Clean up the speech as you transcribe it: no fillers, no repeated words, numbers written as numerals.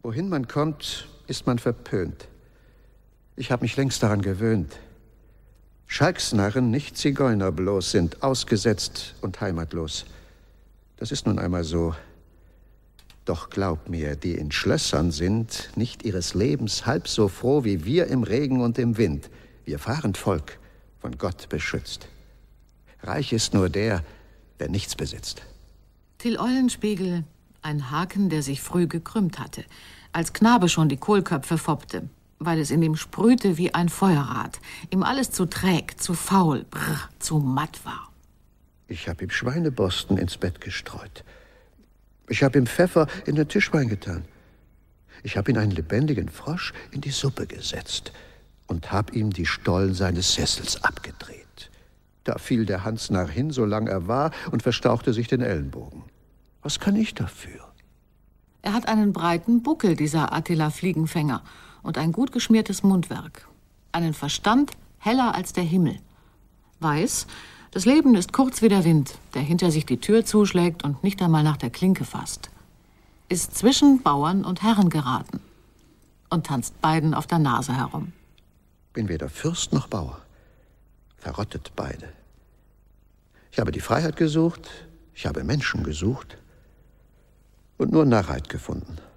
Wohin man kommt, ist man verpönt. Ich habe mich längst daran gewöhnt. Schalksnarren, nicht Zigeuner bloß, sind ausgesetzt und heimatlos. Das ist nun einmal so. Doch glaub mir, die in Schlössern sind, nicht ihres Lebens halb so froh wie wir im Regen und im Wind. Wir fahren Volk, von Gott beschützt. Reich ist nur der nichts besitzt. Till Eulenspiegel, ein Haken, der sich früh gekrümmt hatte, als Knabe schon die Kohlköpfe foppte, weil es in ihm sprühte wie ein Feuerrad, ihm alles zu träg, zu faul, zu matt war. Ich hab ihm Schweineborsten ins Bett gestreut. Ich hab ihm Pfeffer in den Tischwein getan. Ich hab ihn einen lebendigen Frosch in die Suppe gesetzt und hab ihm die Stollen seines Sessels abgedreht. Da fiel der Hansnarr hin, solang er war, und verstauchte sich den Ellenbogen. Was kann ich dafür? Er hat einen breiten Buckel, dieser Attila Fliegenfänger, und ein gut geschmiertes Mundwerk. Einen Verstand heller als der Himmel. Weiß, das Leben ist kurz wie der Wind, der hinter sich die Tür zuschlägt und nicht einmal nach der Klinke fasst. Ist zwischen Bauern und Herren geraten und tanzt beiden auf der Nase herum. Bin weder Fürst noch Bauer. Verrottet beide. Ich habe die Freiheit gesucht, ich habe Menschen gesucht und nur Narrheit gefunden.